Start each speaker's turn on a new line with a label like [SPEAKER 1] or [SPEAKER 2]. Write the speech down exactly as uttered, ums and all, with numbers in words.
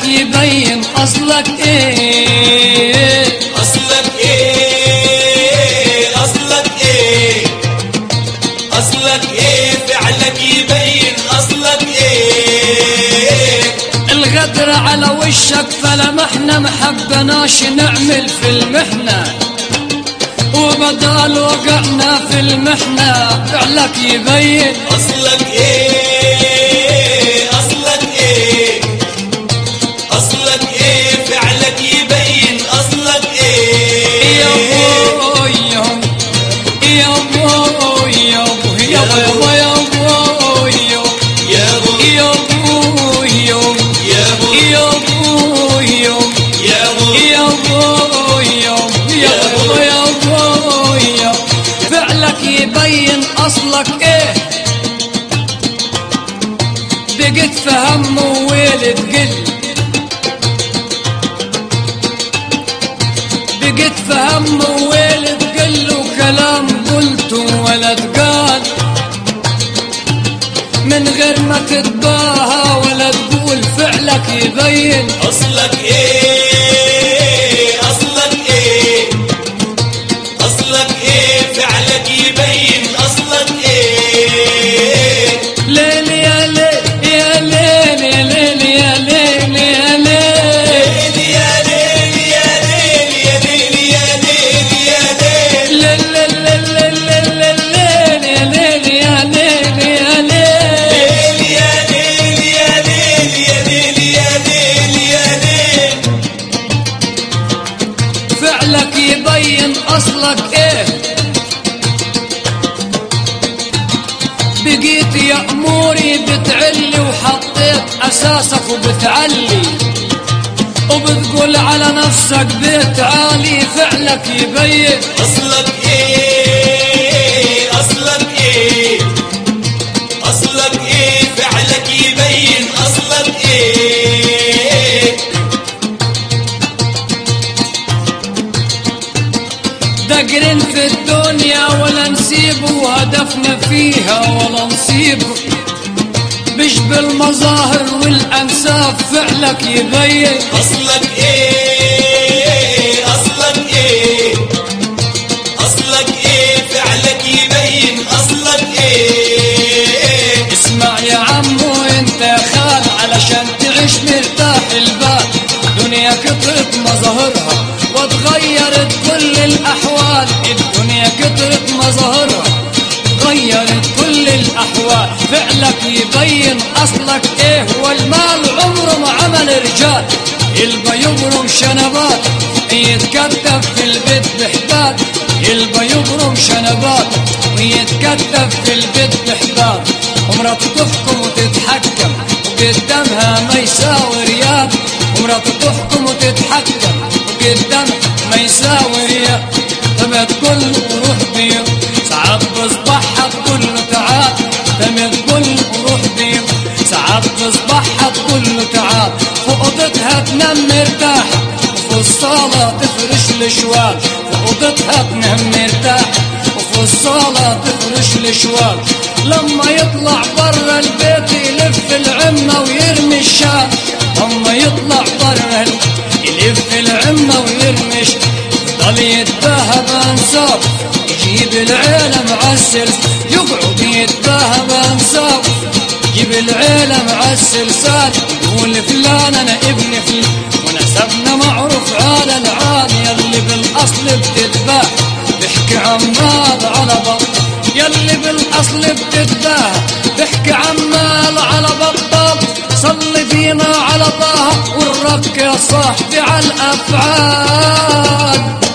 [SPEAKER 1] يبين أصلك إيه.
[SPEAKER 2] أصلك إيه أصلك إيه أصلك إيه فعلك يبين أصلك إيه.
[SPEAKER 1] الغدر على وشك فلمحنا محبناش نعمل في المحنة، وبدال وقعنا في المحنة فعلك يبين
[SPEAKER 2] أصلك إيه أصلك إيه أصلك إيه فعلك يبين أصلك إيه.
[SPEAKER 1] يا بوي يا بوي يا بوي يا بوي يا بوي
[SPEAKER 2] يا بوي
[SPEAKER 1] يا بوي
[SPEAKER 2] يا بوي
[SPEAKER 1] يا بوي
[SPEAKER 2] يا بوي
[SPEAKER 1] يا بوي يا بوي يا بوي فعلك يبين أصلك إيه. بقيت فهم وويلد قل، بقيت فهم وويلد قل، وكلام قلته ولا تقال من غير ما تتباهى ولا تقول فعلك يبين
[SPEAKER 2] أصلك إيه أصلك إيه أصلك إيه فعلك يبين أصلك إيه.
[SPEAKER 1] ليل يا ليل يا ليل يا ليل يا ليل يا ليل
[SPEAKER 2] يا ليل يا ليل يا ليل يا ليل يا ليل
[SPEAKER 1] ليل ليل ليل ليل يا ليل يا ليل يا ليل
[SPEAKER 2] يا ليل يا ليل يا ليل يا ليل يا ليل.
[SPEAKER 1] فعلك يبين أصلك إيه. بقيت يا أموري بتعلي وحطيت أساسك وبتعلي، وبتقول على نفسك بيت عالي فعلك يبين
[SPEAKER 2] أصلك إيه أصلك إيه أصلك إيه فعلك يبين أصلك إيه.
[SPEAKER 1] دقرين في الدنيا ولا نسيبه، وهدفنا فيها ولا نصيبه، مش بالمظاهر والأنساب فعلك يبين
[SPEAKER 2] أصلك إيه أصلك إيه أصلك إيه فعلك يبين أصلك إيه.
[SPEAKER 1] اسمع يا عمو انت يا خال علشان تعيش مرتاح البال، دنيا كترت مظاهرها وتغيرت كل الأحوال، الدنيا كترت مظاهرها غيرت كل الأحوال فعلك يبين أصلك إيه. والمال عمره ما عمل رجال، يلبى يبرم شنبات يتكتف في البيت بحبال، يلبى يبرم شنبات ويتكتف في البيت بحبال، ومراته تحكم وتتحكم وقدامها ما يساوي ريال، ومراته تحكم وتتحكم وقدامها ما يساوي ريال. طب تقول له روح بيهم ساعات تصبحها تقول له تعال، طب تقول له روح بيهم ساعات تصبحها تقول له تعال، في اوضتها تنام مرتاحه وفي الصاله تفرش الشوال، في اوضتها تنام مرتاحه وفي الصاله تفرش الشوال. لما يطلع برا البيت يلف العمه ويرمي الشال، لما يطلع برا يلف العمه ويرمي الشال، ضل يتباهى بانساب يجيب العيله معسل، يقعد يتباهى بانساب يجيب العيله معسل سال، يقول فلان انا ابن فلان ونسبنا معروف على العال، يلي بالاصل بتتباهى بحكي عمال على بطل، يلي بالاصل بتتباهى بحكي عمال على بطل. صلي بينا على طه والرك يا صاحبي على الافعال.